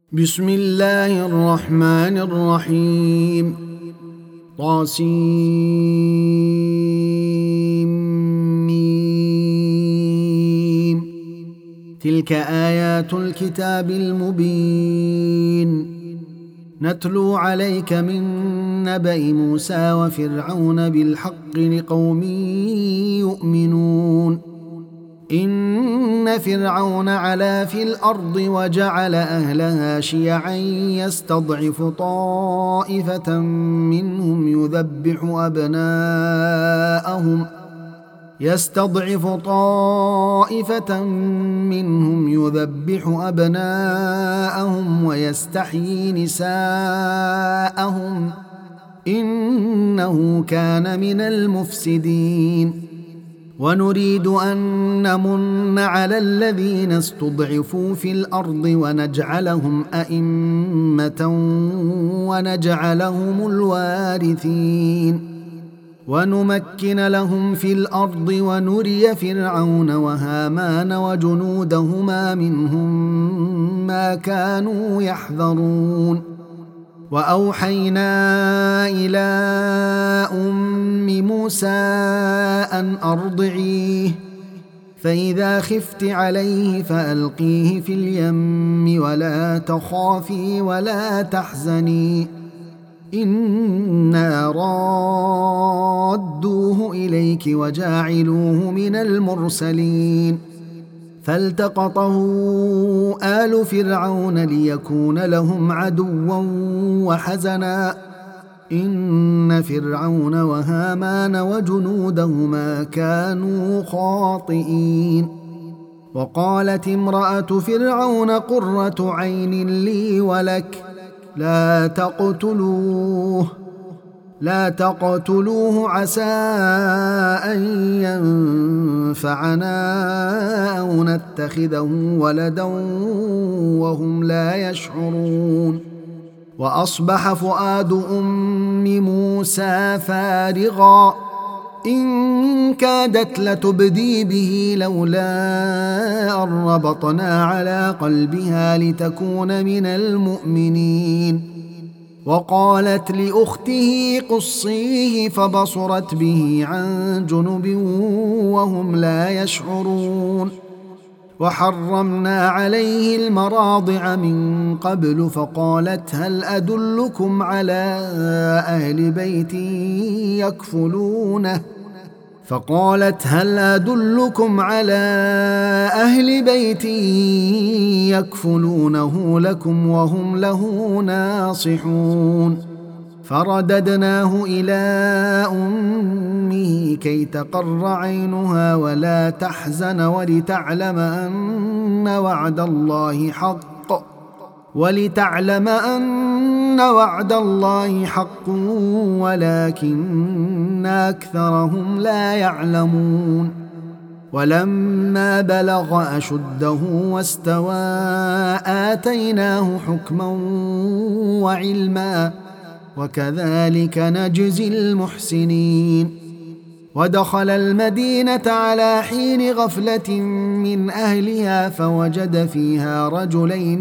بسم الله الرحمن الرحيم. طاسيم. تلك آيات الكتاب المبين نتلو عليك من نبأ موسى وفرعون بالحق لقوم يؤمنون. إن فرعون علا في الأرض وجعل أهلها شيعا يستضعف طائفة منهم يذبح أبناءهم ويستحيي نساءهم إنه كان من المفسدين. ونريد أن نمن على الذين استضعفوا في الأرض ونجعلهم أئمة ونجعلهم الوارثين ونمكن لهم في الأرض ونري فرعون وهامان وجنودهما منهم ما كانوا يحذرون. وأوحينا إلى أم موسى أن أرضعيه فإذا خفت عليه فألقيه في اليم ولا تخافي ولا تحزني إنا رادوه إليك وجاعلوه من المرسلين. فالتقطه آل فرعون ليكون لهم عدوا وحزنا إن فرعون وهامان وجنودهما كانوا خاطئين. وقالت امرأة فرعون قرة عين لي ولك لا تقتلوه عسى أن ينفعنا أو نتخذه ولدا وهم لا يشعرون. وأصبح فؤاد أم موسى فارغا إن كادت لتبدي به لولا أن ربطنا على قلبها لتكون من المؤمنين. وقالت لأخته قصيه فبصرت به عن جنب وهم لا يشعرون. وحرمنا عليه المراضع من قبل فقالت هل أدلكم على أهل بيت يكفلونه لكم وهم له ناصحون. فرددناه إلى أمه كي تقر عينها ولا تحزن ولتعلم أن وعد الله حق ولكن أكثرهم لا يعلمون. ولما بلغ أشده واستوى آتيناه حكما وعلما وكذلك نجزي المحسنين. ودخل المدينة على حين غفلة من أهلها فوجد فيها رجلين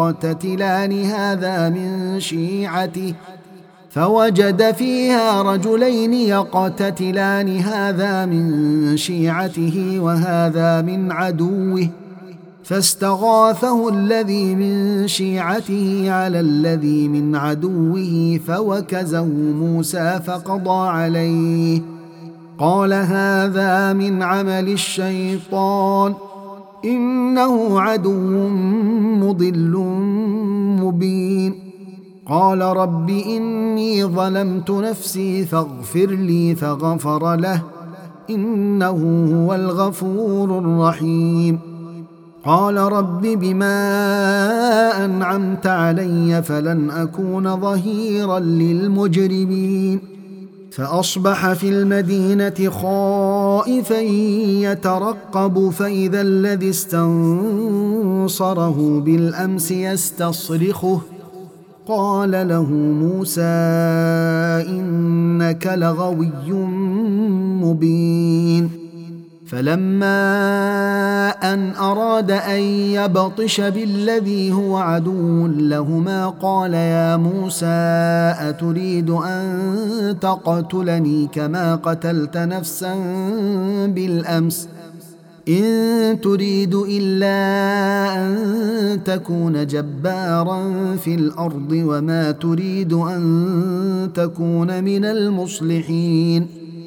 يقتتلان هذا من شيعته وهذا من عدوه فاستغاثه الذي من شيعته على الذي من عدوه فوكزه موسى فقضى عليه قال هذا من عمل الشيطان إنه عدو مضل مبين. قال رب إني ظلمت نفسي فاغفر لي فغفر له إنه هو الغفور الرحيم. قال رب بما أنعمت علي فلن أكون ظهيرا للمجرمين. فأصبح في المدينة خائفا يترقب فإذا الذي استنصره بالأمس يستصرخه قال له موسى إنك لغوي مبين. فلما أن أراد أن يبطش بالذي هو عدو لهما قال يا موسى أتريد أن تقتلني كما قتلت نفسا بالأمس إن تريد إلا أن تكون جبارا في الأرض وما تريد أن تكون من المصلحين.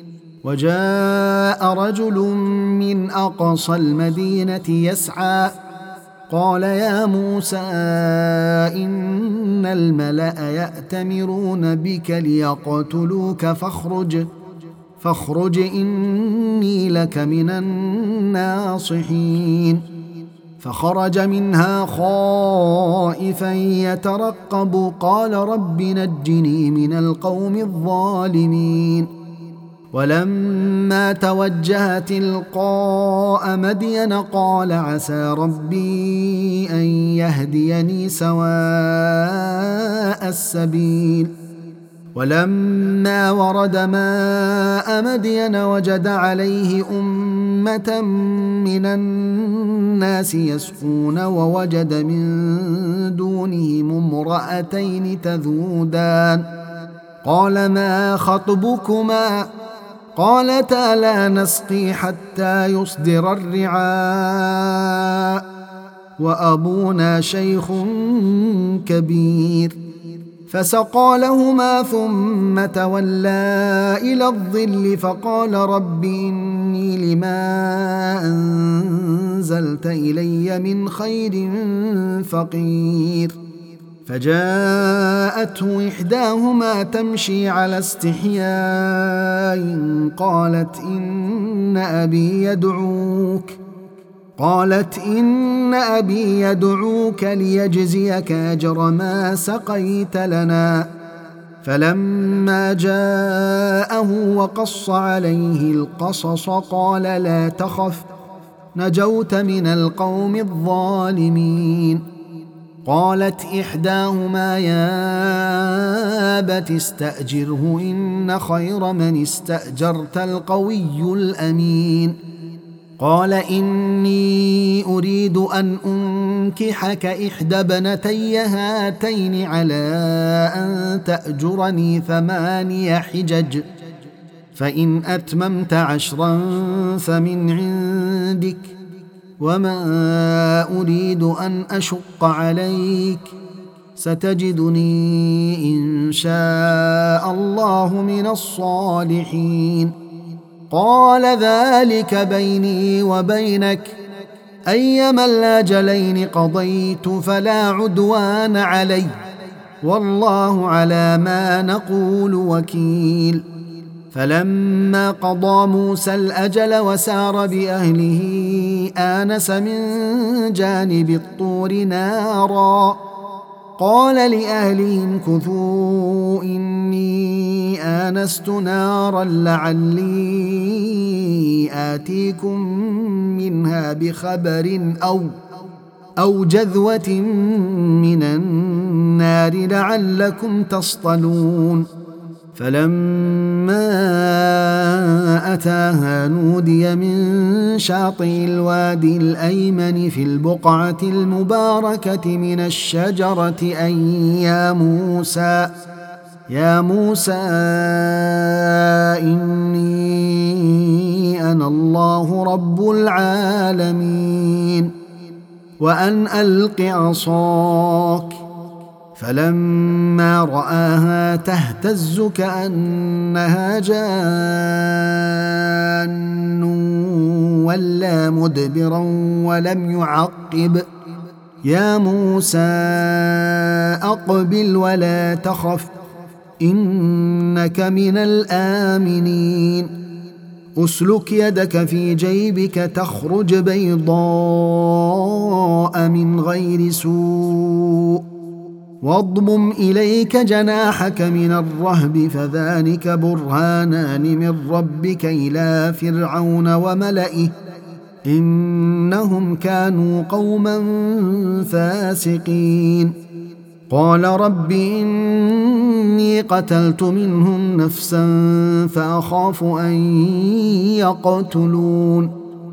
وجاء رجل من أقصى المدينة يسعى قال يا موسى إن الملأ يأتمرون بك ليقتلوك فاخرج إني لك من الناصحين. فخرج منها خائفا يترقب قال رب نجني من القوم الظالمين. ولما توجه تلقاء مدين قال عسى ربي أن يهديني سواء السبيل. ولما ورد ماء مدين وجد عليه أمة من الناس يسقون ووجد من دونهم امرأتين تذودان قال ما خطبكما قالتا لا نسقي حتى يصدر الرعاء وأبونا شيخ كبير. فسقى لهما ثم تولى إلى الظل فقال رب إني لما أنزلت إلي من خير فقير. فجاءته إحداهما تمشي على استحياء قالت إن أبي يدعوك ليجزيك أجر ما سقيت لنا. فلما جاءه وقص عليه القصص قال لا تخف نجوت من القوم الظالمين. قالت إحداهما يا أبت استأجره إن خير من استأجرت القوي الأمين. قال إني أريد أن أنكحك إحدى ابنتي هاتين على أن تأجرني 8 حجج فإن أتممت 10 فمن عندك وما أريد أن أشق عليك ستجدني إن شاء الله من الصالحين. قال ذلك بيني وبينك أيما الأجلين قضيت فلا عدوان علي والله على ما نقول وكيل. فلما قضى موسى الأجل وسار بأهله آنس من جانب الطور نارا قال لأهلهم كثوا إني آنست نارا لعلي آتيكم منها بخبر أو جذوة من النار لعلكم تصطلون. فلما أتاها نودي من شاطئ الوادي الأيمن في البقعة المباركة من الشجرة أن يا موسى إني أنا الله رب العالمين وأن ألق عصاك. فلما رآها تهتز كأنها جان ولى مدبرا ولم يعقب. يا موسى أقبل ولا تخف إنك من الآمنين. أسلك يدك في جيبك تخرج بيضاء من غير سوء واضمم إليك جناحك من الرهب فذلك برهانان من ربك إلى فرعون وملئه إنهم كانوا قوما فاسقين. قال رب إني قتلت منهم نفسا فأخاف أن يقتلون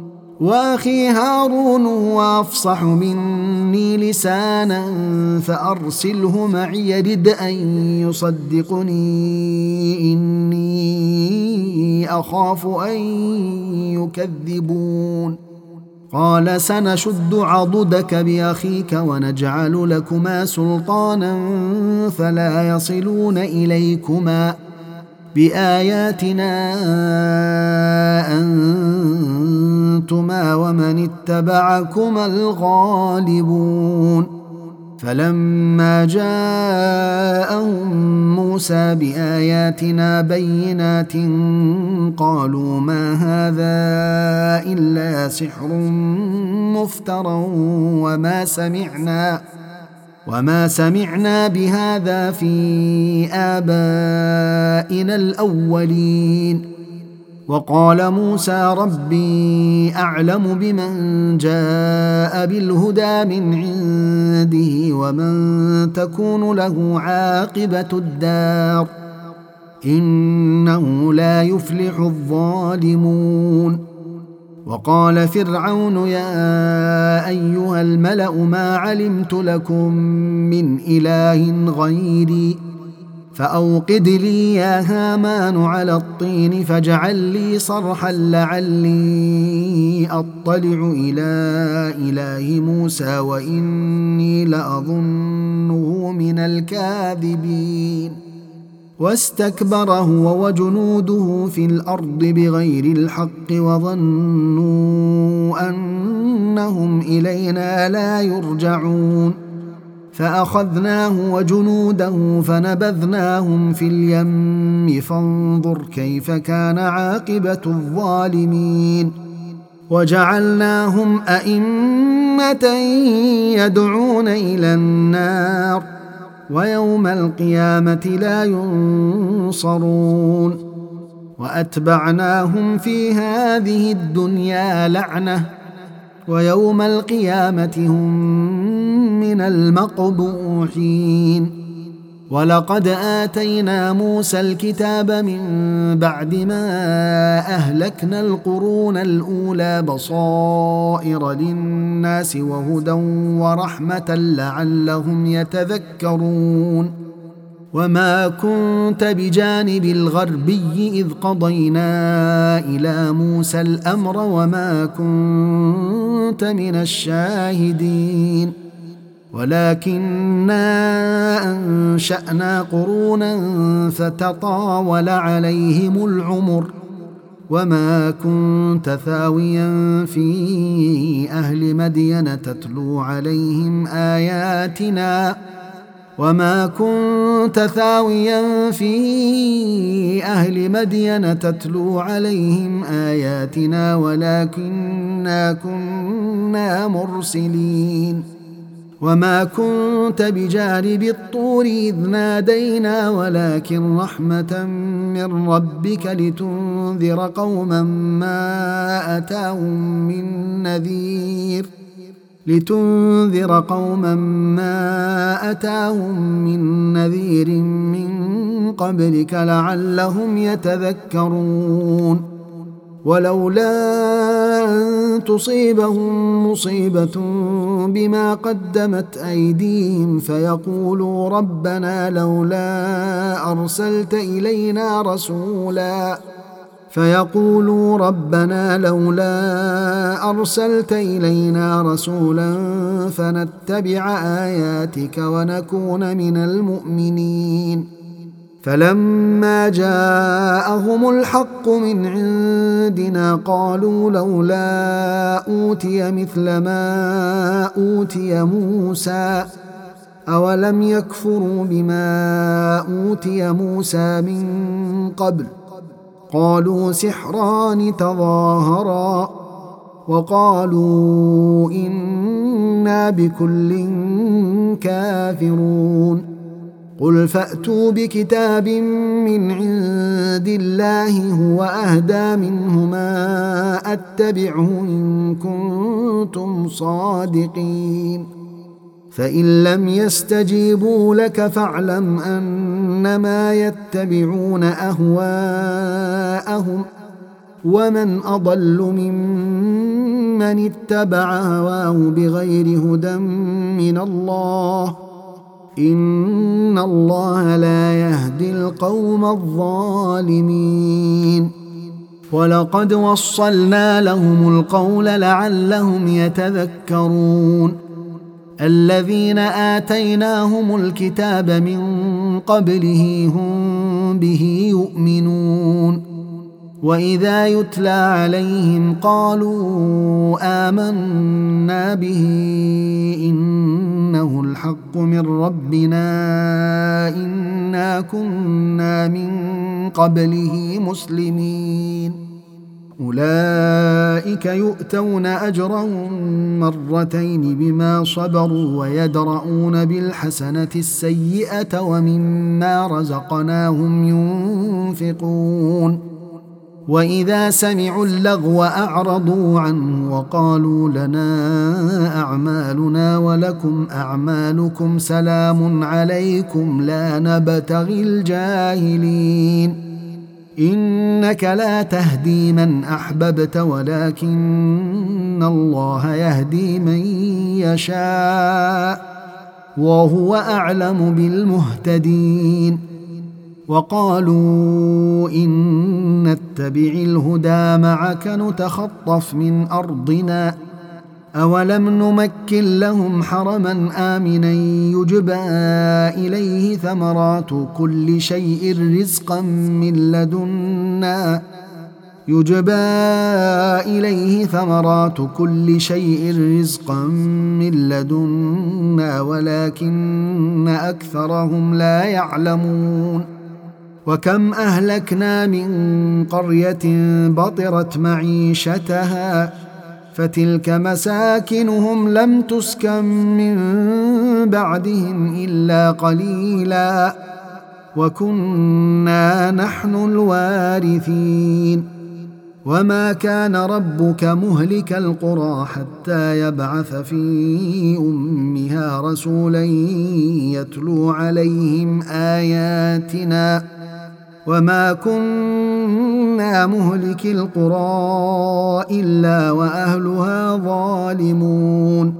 وأخي هارون هو أفصح مني لسانا فأرسله معي رد أن يصدقني إني أخاف أن يكذبون. قال سنشد عضدك بأخيك ونجعل لكما سلطانا فلا يصلون إليكما بآياتنا أنتما ومن اتبعكما الغالبون. فلما جاءهم موسى بآياتنا بينات قالوا ما هذا إلا سحر مفترى وما سمعنا بهذا في آبائنا الأولين. وقال موسى ربي أعلم بمن جاء بالهدى من عنده ومن تكون له عاقبة الدار إنه لا يفلح الظالمون. وقال فرعون يا أيها الملأ ما علمت لكم من إله غيري فأوقد لي يا هامان على الطين فاجعل لي صرحا لعلي أطلع إلى إله موسى وإني لأظنه من الكاذبين. واستكبر هو وجنوده في الأرض بغير الحق وظنوا أنهم إلينا لا يرجعون. فأخذناه وجنوده فنبذناهم في اليم فانظر كيف كان عاقبة الظالمين. وجعلناهم أئمة يدعون إلى النار ويوم القيامة لا ينصرون. وأتبعناهم في هذه الدنيا لعنة ويوم القيامة هم من المقبوحين. ولقد آتينا موسى الكتاب من بعد ما أهلكنا القرون الأولى بصائر للناس وهدى ورحمة لعلهم يتذكرون. وما كنت بجانب الغربي إذ قضينا إلى موسى الأمر وما كنت من الشاهدين ولكننا أنشأنا قرونا فتطاول عليهم العمر وما كنت ثاويا في أهل مدين تتلو عليهم آياتنا ولكننا كنا مرسلين. وما كنت بجانب الطور إذ نادينا ولكن رحمة من ربك لتنذر قوما ما أتاهم من نذير من قبلك لعلهم يتذكرون. ولولا أن تصيبهم مصيبة بما قدمت أيديهم فيقولوا ربنا لولا أرسلت إلينا رسولا فنتبع آياتك ونكون من المؤمنين. فلما جاءهم الحق من عندنا قالوا لولا أوتي مثل ما أوتي موسى أولم يكفروا بما أوتي موسى من قبل قالوا سحران تظاهرا وقالوا إنا بكل كافرون. قل فأتوا بكتاب من عند الله هو أهدى منهما أتبعه إن كنتم صادقين. فإن لم يستجيبوا لك فاعلم أنما يتبعون أهواءهم ومن أضل ممن من اتبع هواه بغير هدى من الله إن الله لا يهدي القوم الظالمين ولقد وصلنا لهم القول لعلهم يتذكرون الذين آتيناهم الكتاب من قبله هم به يؤمنون وإذا يتلى عليهم قالوا آمنا به إنه الحق من ربنا إنا كنا من قبله مسلمين أولئك يؤتون أجرهم مرتين بما صبروا ويدرؤون بالحسنة السيئة ومما رزقناهم ينفقون وإذا سمعوا اللغو أعرضوا عنه وقالوا لنا أعمالنا ولكم أعمالكم سلام عليكم لا نبتغي الجاهلين إنك لا تهدي من أحببت ولكن الله يهدي من يشاء وهو أعلم بالمهتدين وقالوا إن نتبع الهدى معك نتخطف من أرضنا أولم نمكن لهم حرما آمنا يجبى إليه ثمرات كل شيء رزقا من لدنا ولكن أكثرهم لا يعلمون وكم أهلكنا من قرية بطرت معيشتها فتلك مساكنهم لم تسكن من بعدهم إلا قليلا وكنا نحن الوارثين وما كان ربك مهلك القرى حتى يبعث في أمها رسولا يتلو عليهم آياتنا وما كنا مهلك القرى إلا وأهلها ظالمون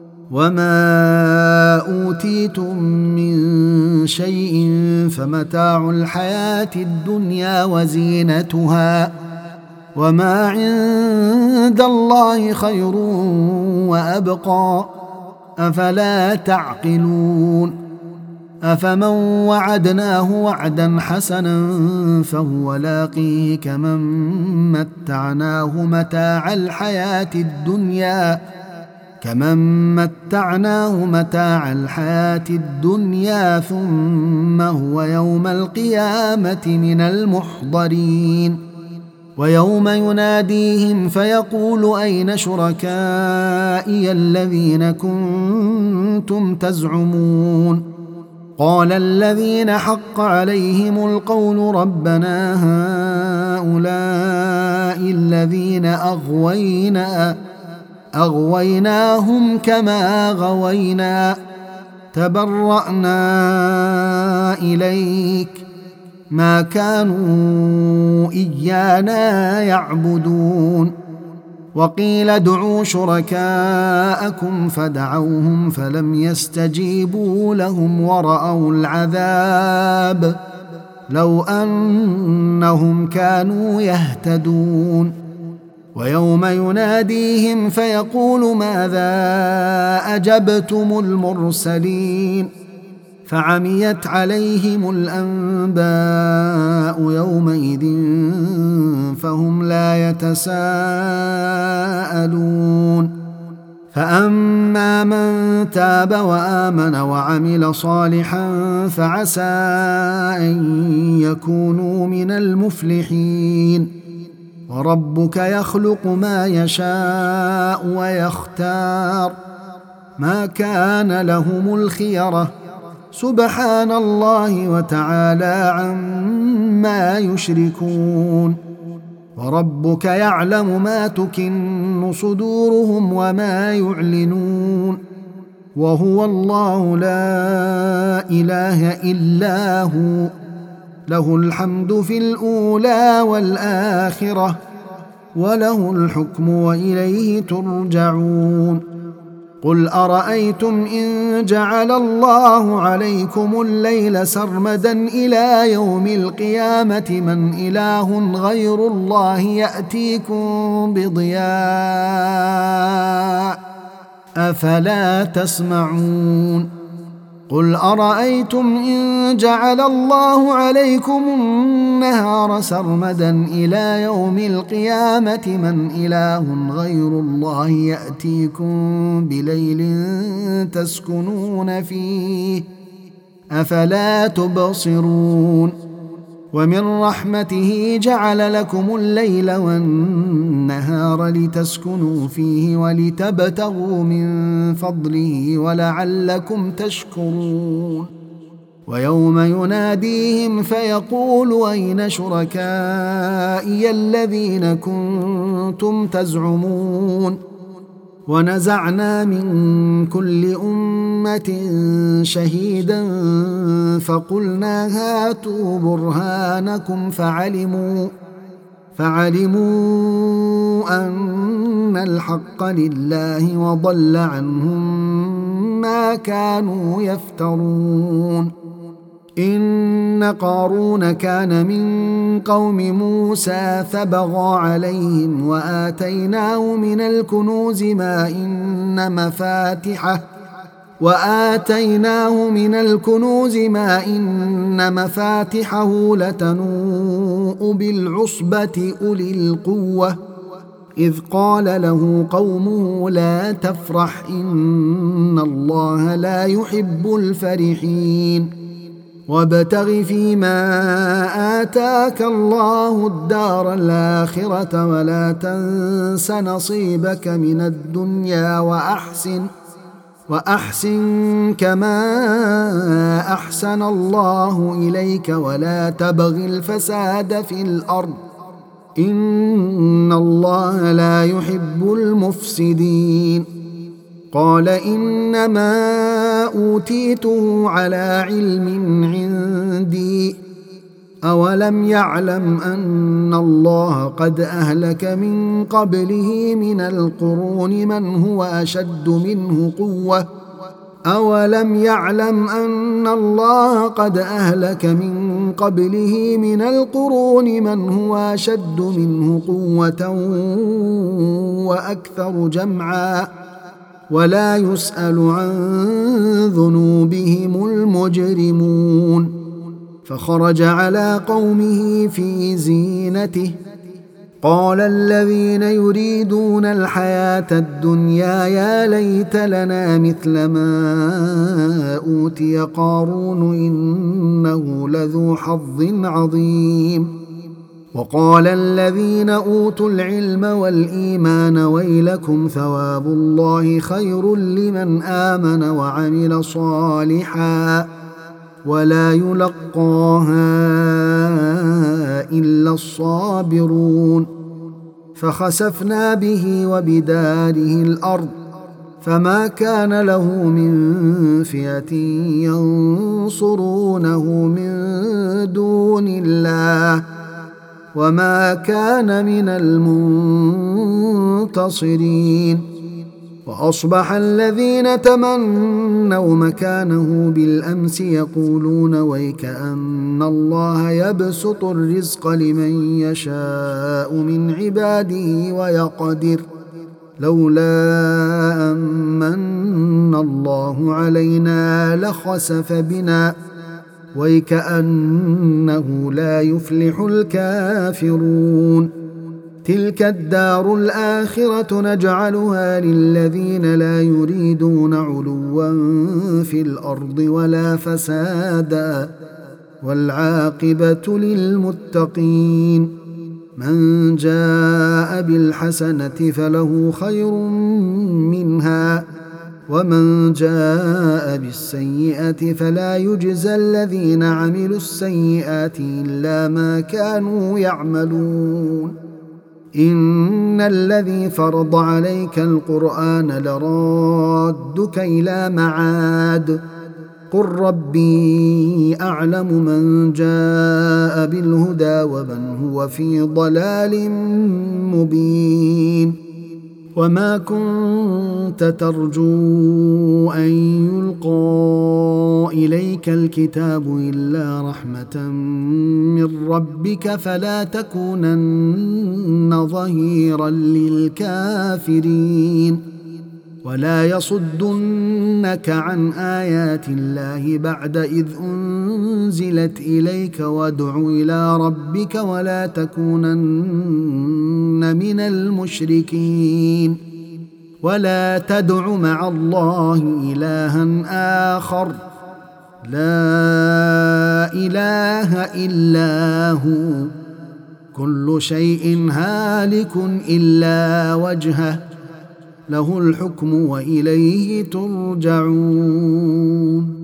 وما أوتيتم من شيء فمتاع الحياة الدنيا وزينتها وما عند الله خير وأبقى أفلا تعقلون أفمن وعدناه وعدا حسنا فهو لاقيه كمن متعناه متاع الحياة الدنيا ثم هو يوم القيامة من المحضرين ويوم يناديهم فيقول أين شركائي الذين كنتم تزعمون قال الذين حق عليهم القول ربنا هؤلاء الذين أغويناهم كما غوينا تبرأنا إليك ما كانوا إيانا يعبدون وقيل ادعوا شركاءكم فدعوهم فلم يستجيبوا لهم ورأوا العذاب لو أنهم كانوا يهتدون ويوم يناديهم فيقول ماذا أجبتم المرسلين فعميت عليهم الأنباء يومئذ فهم لا يتساءلون فأما من تاب وآمن وعمل صالحا فعسى أن يكونوا من المفلحين وربك يخلق ما يشاء ويختار ما كان لهم الخيرة سبحان الله وتعالى عما يشركون وربك يعلم ما تكن صدورهم وما يعلنون وهو الله لا إله إلا هو له الحمد في الأولى والآخرة وله الحكم وإليه ترجعون. قل أرأيتم إن جعل الله عليكم الليل سرمدا إلى يوم القيامة من إله غير الله يأتيكم بضياء أفلا تسمعون. قل أرأيتم إن جعل الله عليكم النهار سرمدا إلى يوم القيامة من إله غير الله يأتيكم بليل تسكنون فيه أفلا تبصرون. ومن رحمته جعل لكم الليل والنهار لتسكنوا فيه ولتبتغوا من فضله ولعلكم تشكرون. ويوم يناديهم فيقول أين شركائي الذين كنتم تزعمون. ونزعنا من كل أمة شهيدا فقلنا هاتوا برهانكم فعلموا أن الحق لله وضل عنهم ما كانوا يفترون. إن قارون كان من قوم موسى فبغى عليهم وآتيناه من الكنوز ما إن مفاتحه لتنوء بالعصبة أولي القوة إذ قال له قومه لا تفرح إن الله لا يحب الفرحين. وابتغ فيما آتاك الله الدار الآخرة ولا تنس نصيبك من الدنيا وأحسن كما أحسن الله إليك ولا تبغ الفساد في الأرض إن الله لا يحب المفسدين. قال إنما أوتيته على علم عندي أولم يعلم أن الله قد أهلك من قبله من القرون من هو أشد منه قوة وأكثر جمعا ولا يسأل عن ذنوبهم المجرمون. فخرج على قومه في زينته قال الذين يريدون الحياة الدنيا يا ليت لنا مثل ما أوتي قارون إنه لذو حظ عظيم. وقال الذين أوتوا العلم والإيمان ويلكم ثواب الله خير لمن آمن وعمل صالحا ولا يلقاها إلا الصابرون. فخسفنا به وبداره الأرض فما كان له من فئة ينصرونه من دون الله وما كان من المنتصرين. وأصبح الذين تمنوا مكانه بالأمس يقولون ويك أن الله يبسط الرزق لمن يشاء من عباده ويقدر لولا أمن الله علينا لخسف بنا ويكأنه لا يفلح الكافرون. تلك الدار الآخرة نجعلها للذين لا يريدون علوا في الأرض ولا فسادا والعاقبة للمتقين. من جاء بالحسنة فله خير منها ومن جاء بالسيئة فلا يجزى الذين عملوا السيئات إلا ما كانوا يعملون. إن الذي فرض عليك القرآن لرادك إلى معاد قل ربي أعلم من جاء بالهدى ومن هو في ضلال مبين وما كنت ترجو أن يلقى إليك الكتاب إلا رحمة من ربك فلا تكونن ظهيرا للكافرين ولا يصدنك عن آيات الله بعد إذ أنزلت إليك وادع إلى ربك ولا تكونن من المشركين ولا تدع مع الله إلها آخر لا إله إلا هو كل شيء هالك إلا وجهه له الحكم وإليه ترجعون